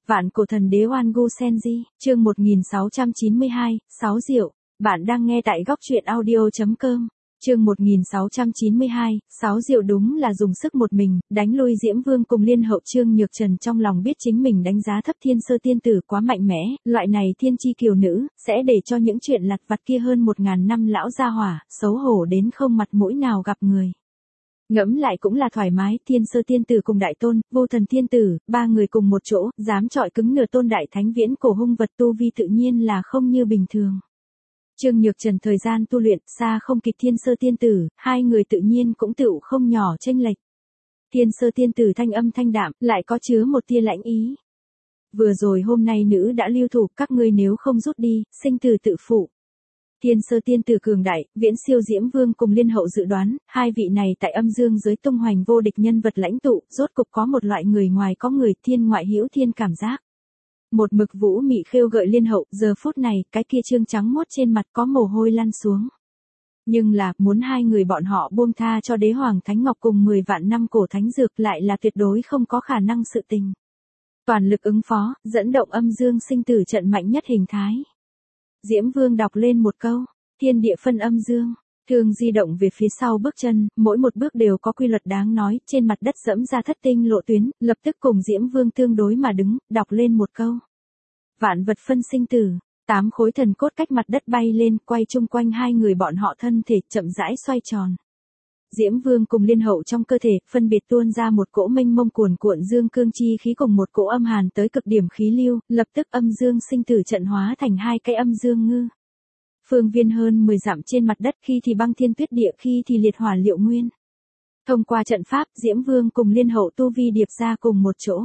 Vạn cổ thần đế Oan Gu Senji, chương 1692, 6 diệu. Bạn đang nghe tại góc truyện audio.com. Chương 1692, 6 diệu đúng là dùng sức một mình, đánh lui Diễm Vương cùng Liên Hậu. Trương Nhược Trần trong lòng biết chính mình đánh giá thấp Thiên Sơ tiên tử quá mạnh mẽ, loại này thiên chi kiều nữ, sẽ để cho những chuyện lặt vặt kia hơn 1000 năm lão gia hỏa, xấu hổ đến không mặt mũi nào gặp người. Ngẫm lại cũng là thoải mái, Thiên Sơ tiên tử cùng Đại Tôn, Vô Thần tiên tử, ba người cùng một chỗ, dám chọi cứng nửa tôn đại thánh viễn cổ hung vật, tu vi tự nhiên là không như bình thường. Trương Nhược Trần thời gian tu luyện xa không kịp Thiên Sơ tiên tử, hai người tự nhiên cũng tựu không nhỏ chênh lệch. Thiên Sơ tiên tử thanh âm thanh đạm, lại có chứa một tia lãnh ý. Vừa rồi hôm nay nữ đã lưu thủ, các ngươi nếu không rút đi, sinh tử tự phụ. Thiên Sơ tiên tử cường đại, viễn siêu Diễm Vương cùng Liên Hậu dự đoán, hai vị này tại âm dương giới tung hoành vô địch nhân vật lãnh tụ, rốt cục có một loại người ngoài có người, thiên ngoại hữu thiên cảm giác. Một mực vũ mị khêu gợi Liên Hậu, giờ phút này, cái kia trương trắng muốt trên mặt có mồ hôi lăn xuống. Nhưng là, muốn hai người bọn họ buông tha cho đế hoàng thánh ngọc cùng 10 vạn năm cổ thánh dược lại là tuyệt đối không có khả năng sự tình. Toàn lực ứng phó, dẫn động âm dương sinh tử trận mạnh nhất hình thái. Diễm Vương đọc lên một câu, thiên địa phân âm dương, thường di động về phía sau bước chân, mỗi một bước đều có quy luật đáng nói, trên mặt đất dẫm ra thất tinh lộ tuyến, lập tức cùng Diễm Vương tương đối mà đứng, đọc lên một câu. Vạn vật phân sinh tử, 8 khối thần cốt cách mặt đất bay lên, quay chung quanh hai người bọn họ thân thể, chậm rãi xoay tròn. Diễm Vương cùng Liên Hậu trong cơ thể, phân biệt tuôn ra một cỗ mênh mông cuồn cuộn dương cương chi khí cùng một cỗ âm hàn tới cực điểm khí lưu, lập tức âm dương sinh tử trận hóa thành hai cái âm dương ngư. Phương viên hơn 10 dặm trên mặt đất, khi thì băng thiên tuyết địa, khi thì liệt hỏa liệu nguyên. Thông qua trận pháp, Diễm Vương cùng Liên Hậu tu vi điệp ra cùng một chỗ.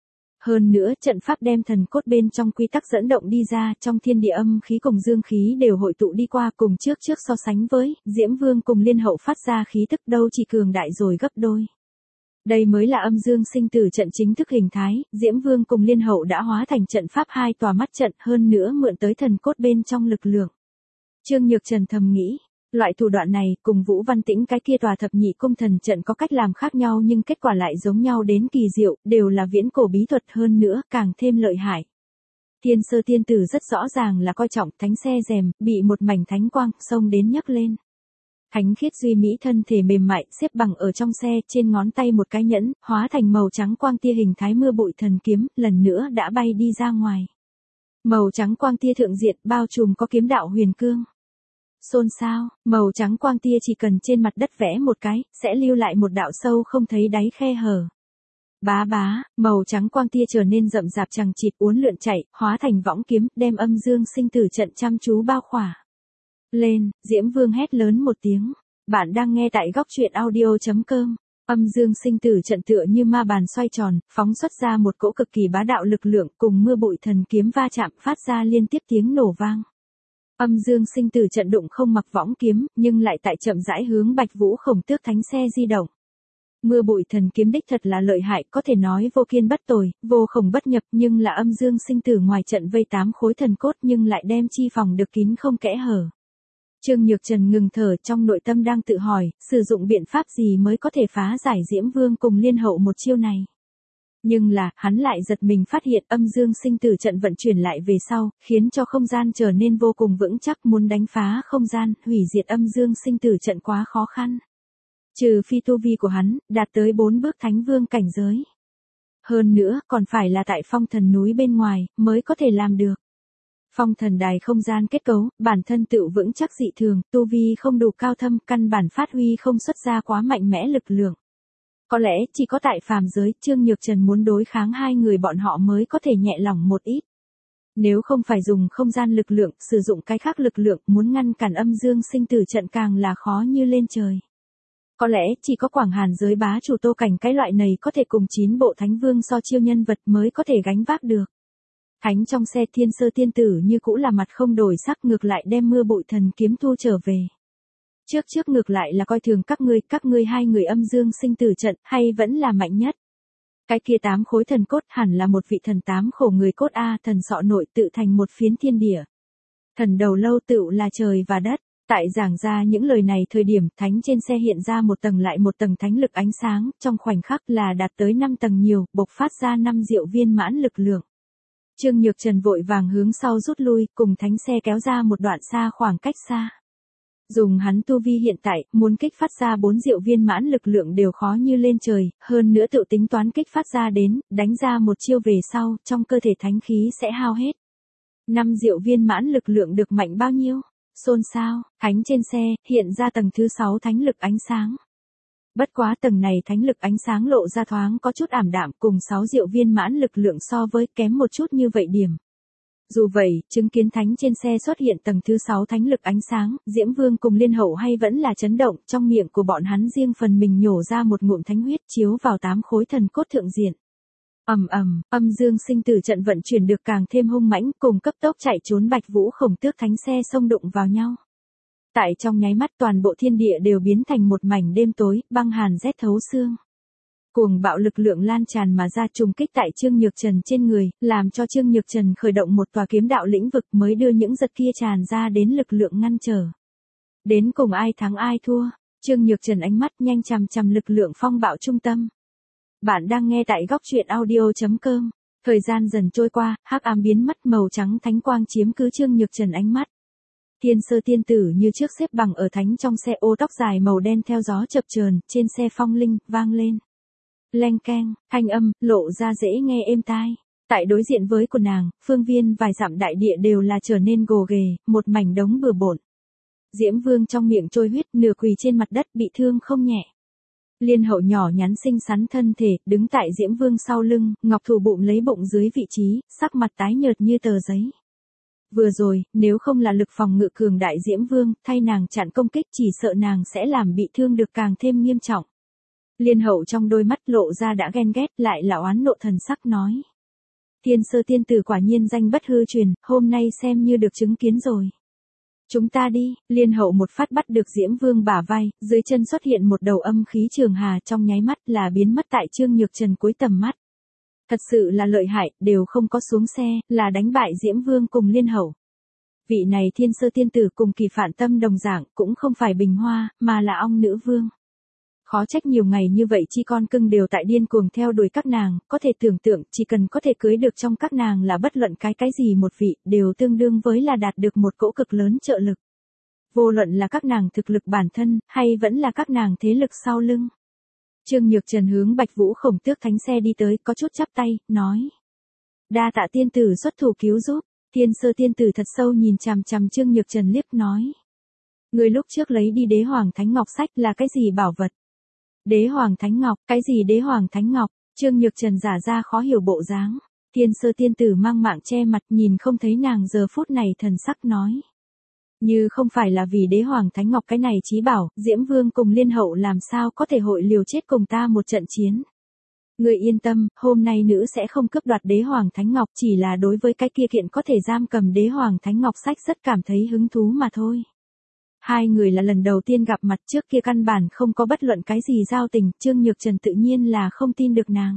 Hơn nữa, trận pháp đem thần cốt bên trong quy tắc dẫn động đi ra, trong thiên địa âm khí cùng dương khí đều hội tụ đi qua, cùng trước so sánh với, Diễm Vương cùng Liên Hậu phát ra khí tức đâu chỉ cường đại rồi gấp đôi. Đây mới là âm dương sinh tử trận chính thức hình thái, Diễm Vương cùng Liên Hậu đã hóa thành trận pháp hai tòa mắt trận, hơn nữa mượn tới thần cốt bên trong lực lượng. Trương Nhược Trần thầm nghĩ, loại thủ đoạn này cùng Vũ Văn Tĩnh cái kia tòa thập nhị cung thần trận có cách làm khác nhau nhưng kết quả lại giống nhau đến kỳ diệu, đều là viễn cổ bí thuật, hơn nữa càng thêm lợi hại. Thiên Sơ tiên tử rất rõ ràng là coi trọng thánh xe rèm, bị một mảnh thánh quang xông đến nhấc lên. Thánh khiết duy mỹ thân thể mềm mại xếp bằng ở trong xe, trên ngón tay một cái nhẫn, hóa thành màu trắng quang tia hình thái mưa bụi thần kiếm, lần nữa đã bay đi ra ngoài. Màu trắng quang tia thượng diện bao trùm có kiếm đạo huyền cương. Xôn xao, màu trắng quang tia chỉ cần trên mặt đất vẽ một cái, sẽ lưu lại một đạo sâu không thấy đáy khe hở. Bá bá, màu trắng quang tia trở nên rậm rạp chằng chịt uốn lượn chạy, hóa thành võng kiếm, đem âm dương sinh tử trận chăm chú bao khỏa. Lên, Diễm Vương hét lớn một tiếng. Bạn đang nghe tại góc truyện audio.com. Âm dương sinh tử trận tựa như ma bàn xoay tròn, phóng xuất ra một cỗ cực kỳ bá đạo lực lượng, cùng mưa bụi thần kiếm va chạm, phát ra liên tiếp tiếng nổ vang. Âm dương sinh tử trận đụng không mặc võng kiếm, nhưng lại tại chậm rãi hướng Bạch Vũ Khổng Tước thánh xe di động. Mưa bụi thần kiếm đích thật là lợi hại, có thể nói vô kiên bất tồi, vô khổng bất nhập, nhưng là âm dương sinh tử ngoài trận vây 8 khối thần cốt nhưng lại đem chi phòng được kín không kẽ hở. Trương Nhược Trần ngừng thở, trong nội tâm đang tự hỏi, sử dụng biện pháp gì mới có thể phá giải Diễm Vương cùng Liên Hậu một chiêu này. Nhưng là, hắn lại giật mình phát hiện âm dương sinh tử trận vận chuyển lại về sau, khiến cho không gian trở nên vô cùng vững chắc, muốn đánh phá không gian, hủy diệt âm dương sinh tử trận quá khó khăn. Trừ phi tu vi của hắn, đạt tới 4 bước thánh vương cảnh giới. Hơn nữa, còn phải là tại phong thần núi bên ngoài, mới có thể làm được. Phong thần đài không gian kết cấu, bản thân tự vững chắc dị thường, tu vi không đủ cao thâm, căn bản phát huy không xuất ra quá mạnh mẽ lực lượng. Có lẽ chỉ có tại phàm giới, Trương Nhược Trần muốn đối kháng hai người bọn họ mới có thể nhẹ lòng một ít. Nếu không phải dùng không gian lực lượng, sử dụng cái khác lực lượng, muốn ngăn cản âm dương sinh tử trận càng là khó như lên trời. Có lẽ chỉ có Quảng Hàn giới bá chủ Tô Cảnh cái loại này có thể cùng 9 bộ thánh vương so chiêu nhân vật mới có thể gánh vác được. Thánh trong xe Thiên Sơ tiên tử như cũ là mặt không đổi sắc, ngược lại đem mưa bụi thần kiếm thu trở về. Trước ngược lại là coi thường các ngươi hai người âm dương sinh tử trận, hay vẫn là mạnh nhất. Cái kia 8 khối thần cốt hẳn là một vị thần 8 khổ người cốt a, thần sọ nội tự thành một phiến thiên địa. Thần đầu lâu tựu là trời và đất. Tại giảng ra những lời này thời điểm, thánh trên xe hiện ra một tầng lại một tầng thánh lực ánh sáng, trong khoảnh khắc là đạt tới 5 tầng nhiều, bộc phát ra 5 diệu viên mãn lực lượng. Trương Nhược Trần vội vàng hướng sau rút lui, cùng thánh xe kéo ra một đoạn xa khoảng cách xa. Dùng hắn tu vi hiện tại, muốn kích phát ra 4 diệu viên mãn lực lượng đều khó như lên trời, hơn nữa tự tính toán kích phát ra đến, đánh ra một chiêu về sau, trong cơ thể thánh khí sẽ hao hết. 5 diệu viên mãn lực lượng được mạnh bao nhiêu? Xôn xao, thánh trên xe, hiện ra tầng thứ 6 thánh lực ánh sáng. Bất quá tầng này thánh lực ánh sáng lộ ra thoáng có chút ảm đạm, cùng 6 diệu viên mãn lực lượng so với kém một chút như vậy điểm. Dù vậy, chứng kiến thánh trên xe xuất hiện tầng thứ 6 thánh lực ánh sáng, Diễm Vương cùng Liên Hậu hay vẫn là chấn động, trong miệng của bọn hắn riêng phần mình nhổ ra một ngụm thánh huyết chiếu vào 8 khối thần cốt thượng diện. Ầm ầm, âm dương sinh tử trận vận chuyển được càng thêm hung mãnh, cùng cấp tốc chạy trốn Bạch Vũ Khổng Tước thánh xe xông đụng vào nhau. Tại trong nháy mắt toàn bộ thiên địa đều biến thành một mảnh đêm tối, băng hàn rét thấu xương. Cuồng bạo lực lượng lan tràn mà ra trùng kích tại Trương Nhược Trần trên người, làm cho Trương Nhược Trần khởi động một tòa kiếm đạo lĩnh vực mới đưa những giật kia tràn ra đến lực lượng ngăn trở. Đến cùng ai thắng ai thua, Trương Nhược Trần ánh mắt nhanh chằm chằm lực lượng phong bạo trung tâm. Bạn đang nghe tại góc truyện audio.com. Thời gian dần trôi qua, hắc ám biến mất, màu trắng thánh quang chiếm cứ Trương Nhược Trần ánh mắt. Thiên Sơ Tiên Tử như trước xếp bằng ở thánh trong xe ô tóc dài màu đen theo gió chập chờn, trên xe phong linh vang lên. Leng keng, thanh âm lộ ra dễ nghe êm tai. Tại đối diện với của nàng, phương viên vài dặm đại địa đều là trở nên gồ ghề, một mảnh đống bừa bộn. Diễm Vương trong miệng trôi huyết, nửa quỳ trên mặt đất bị thương không nhẹ. Liên Hậu nhỏ nhắn xinh xắn thân thể, đứng tại Diễm Vương sau lưng, ngọc thủ bụng lấy bụng dưới vị trí, sắc mặt tái nhợt như tờ giấy. Vừa rồi, nếu không là lực phòng ngự cường đại Diễm Vương, thay nàng chặn công kích chỉ sợ nàng sẽ làm bị thương được càng thêm nghiêm trọng. Liên Hậu trong đôi mắt lộ ra đã ghen ghét, lại là oán nộ thần sắc nói. Thiên Sơ Tiên Tử quả nhiên danh bất hư truyền, hôm nay xem như được chứng kiến rồi. Chúng ta đi, Liên Hậu một phát bắt được Diễm Vương bả vai, dưới chân xuất hiện một đầu âm khí trường hà, trong nháy mắt là biến mất tại Trương Nhược Trần cuối tầm mắt. Thật sự là lợi hại, đều không có xuống xe, là đánh bại Diễm Vương cùng Liên Hậu. Vị này Thiên Sơ Tiên Tử cùng Kỳ Phản Tâm đồng dạng, cũng không phải bình hoa, mà là ong nữ vương. Khó trách nhiều ngày như vậy chi con cưng đều tại điên cuồng theo đuổi các nàng, có thể tưởng tượng, chỉ cần có thể cưới được trong các nàng là bất luận cái gì một vị, đều tương đương với là đạt được một cỗ cực lớn trợ lực. Vô luận là các nàng thực lực bản thân, hay vẫn là các nàng thế lực sau lưng. Trương Nhược Trần hướng Bạch Vũ Khổng Tước thánh xe đi tới, có chút chắp tay, nói. Đa tạ tiên tử xuất thủ cứu giúp. Thiên Sơ Tiên Tử thật sâu nhìn chằm chằm Trương Nhược Trần liếc nói. Người lúc trước lấy đi Đế Hoàng Thánh Ngọc sách là cái gì bảo vật? Đế Hoàng Thánh Ngọc, cái gì Đế Hoàng Thánh Ngọc? Trương Nhược Trần giả ra khó hiểu bộ dáng. Thiên Sơ Tiên Tử mang mạng che mặt nhìn không thấy nàng giờ phút này thần sắc nói. Như không phải là vì Đế Hoàng Thánh Ngọc cái này chí bảo, Diễm Vương cùng Liên Hậu làm sao có thể hội liều chết cùng ta một trận chiến. Người yên tâm, hôm nay nữ sẽ không cướp đoạt Đế Hoàng Thánh Ngọc, chỉ là đối với cái kia kiện có thể giam cầm Đế Hoàng Thánh Ngọc sách rất cảm thấy hứng thú mà thôi. Hai người là lần đầu tiên gặp mặt, trước kia căn bản không có bất luận cái gì giao tình, Trương Nhược Trần tự nhiên là không tin được nàng.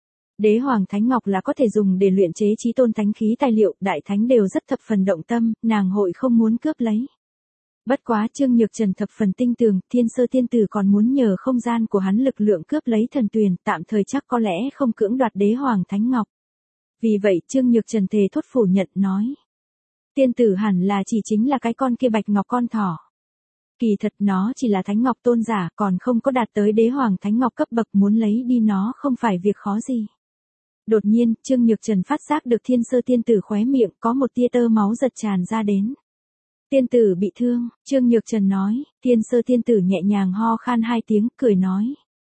Đế Hoàng Thánh Ngọc là có thể dùng để luyện chế chí tôn thánh khí tài liệu, đại thánh đều rất thập phần động tâm, nàng hội không muốn cướp lấy. Bất quá Trương Nhược Trần thập phần tinh tường, Thiên Sơ Tiên Tử còn muốn nhờ không gian của hắn lực lượng cướp lấy thần tuyền, tạm thời chắc có lẽ không cưỡng đoạt Đế Hoàng Thánh Ngọc. Vì vậy Trương Nhược Trần thề thốt phủ nhận nói. Tiên tử hẳn là chỉ chính là cái con kia bạch ngọc con thỏ. Kỳ thật nó chỉ là Thánh Ngọc tôn giả, còn không có đạt tới Đế Hoàng Thánh Ngọc cấp bậc, muốn lấy đi nó không phải việc khó gì. Đột nhiên, Trương Nhược Trần phát giác được Thiên Sơ Tiên Tử khóe miệng có một tia tơ máu giật tràn ra đến. Tiên tử bị thương, Trương Nhược Trần nói. Thiên Sơ Tiên Tử nhẹ nhàng ho khan hai tiếng, cười nói.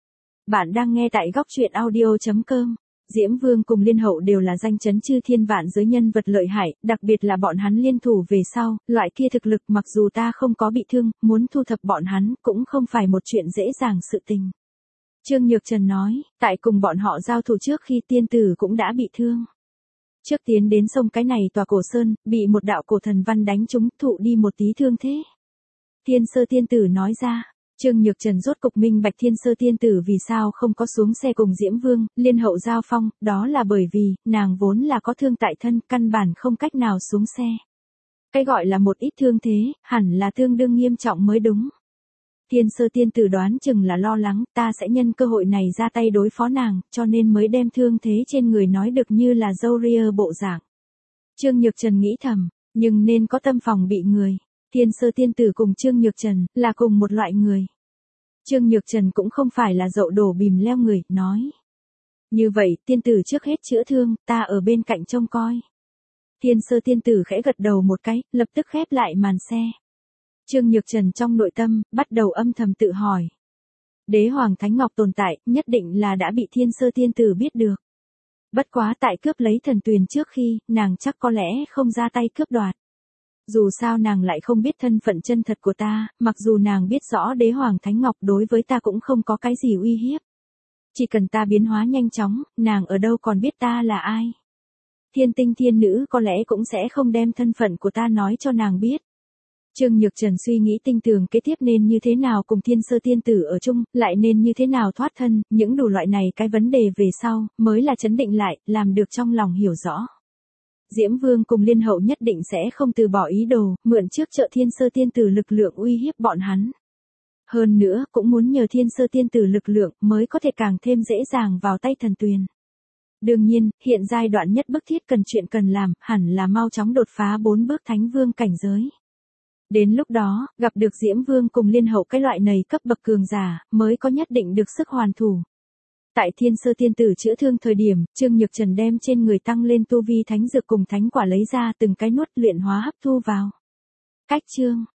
Bạn đang nghe tại góc truyện audio.com. Diễm Vương cùng Liên Hậu đều là danh chấn chư thiên vạn giới nhân vật lợi hại, đặc biệt là bọn hắn liên thủ về sau, loại kia thực lực mặc dù ta không có bị thương, muốn thu thập bọn hắn cũng không phải một chuyện dễ dàng sự tình. Trương Nhược Trần nói, tại cùng bọn họ giao thủ trước khi tiên tử cũng đã bị thương. Trước tiến đến sông cái này tòa cổ sơn, bị một đạo cổ thần văn đánh trúng, thụ đi một tí thương thế. Thiên Sơ Tiên Tử nói ra. Trương Nhược Trần rốt cục minh bạch Thiên Sơ Tiên Tử vì sao không có xuống xe cùng Diễm Vương, Liên Hậu giao phong, đó là bởi vì, nàng vốn là có thương tại thân, căn bản không cách nào xuống xe. Cái gọi là một ít thương thế, hẳn là tương đương nghiêm trọng mới đúng. Thiên Sơ Tiên Tử đoán chừng là lo lắng, ta sẽ nhân cơ hội này ra tay đối phó nàng, cho nên mới đem thương thế trên người nói được như là dâu ria bộ dạng. Trương Nhược Trần nghĩ thầm, nhưng nên có tâm phòng bị người. Thiên Sơ Tiên Tử cùng Trương Nhược Trần là cùng một loại người. Trương Nhược Trần cũng không phải là dậu đổ bìm leo người, nói. Như vậy, tiên tử trước hết chữa thương, ta ở bên cạnh trông coi. Thiên Sơ Tiên Tử khẽ gật đầu một cái, lập tức khép lại màn xe. Trương Nhược Trần trong nội tâm, bắt đầu âm thầm tự hỏi. Đế Hoàng Thánh Ngọc tồn tại, nhất định là đã bị Thiên Sơ Tiên Tử biết được. Bất quá tại cướp lấy thần tuyền trước khi, nàng chắc có lẽ không ra tay cướp đoạt. Dù sao nàng lại không biết thân phận chân thật của ta, mặc dù nàng biết rõ Đế Hoàng Thánh Ngọc đối với ta cũng không có cái gì uy hiếp. Chỉ cần ta biến hóa nhanh chóng, nàng ở đâu còn biết ta là ai. Thiên Tinh Thiên Nữ có lẽ cũng sẽ không đem thân phận của ta nói cho nàng biết. Trương Nhược Trần suy nghĩ tinh tường kế tiếp nên như thế nào cùng Thiên Sơ Tiên Tử ở chung, lại nên như thế nào thoát thân, những đủ loại này cái vấn đề về sau, mới là chấn định lại, làm được trong lòng hiểu rõ. Diễm Vương cùng Liên Hậu nhất định sẽ không từ bỏ ý đồ, mượn trước trợ Thiên Sơ Tiên Tử lực lượng uy hiếp bọn hắn. Hơn nữa, cũng muốn nhờ Thiên Sơ Tiên Tử lực lượng mới có thể càng thêm dễ dàng vào tay thần tuyền. Đương nhiên, hiện giai đoạn nhất bức thiết cần chuyện cần làm, hẳn là mau chóng đột phá 4 bước Thánh Vương cảnh giới. Đến lúc đó, gặp được Diễm Vương cùng Liên Hậu cái loại này cấp bậc cường giả, mới có nhất định được sức hoàn thủ. Tại Thiên Sơ Tiên Tử chữa thương thời điểm, Trương Nhược Trần đem trên người tăng lên tu vi thánh dược cùng thánh quả lấy ra từng cái nuốt luyện hóa hấp thu vào. Cách chương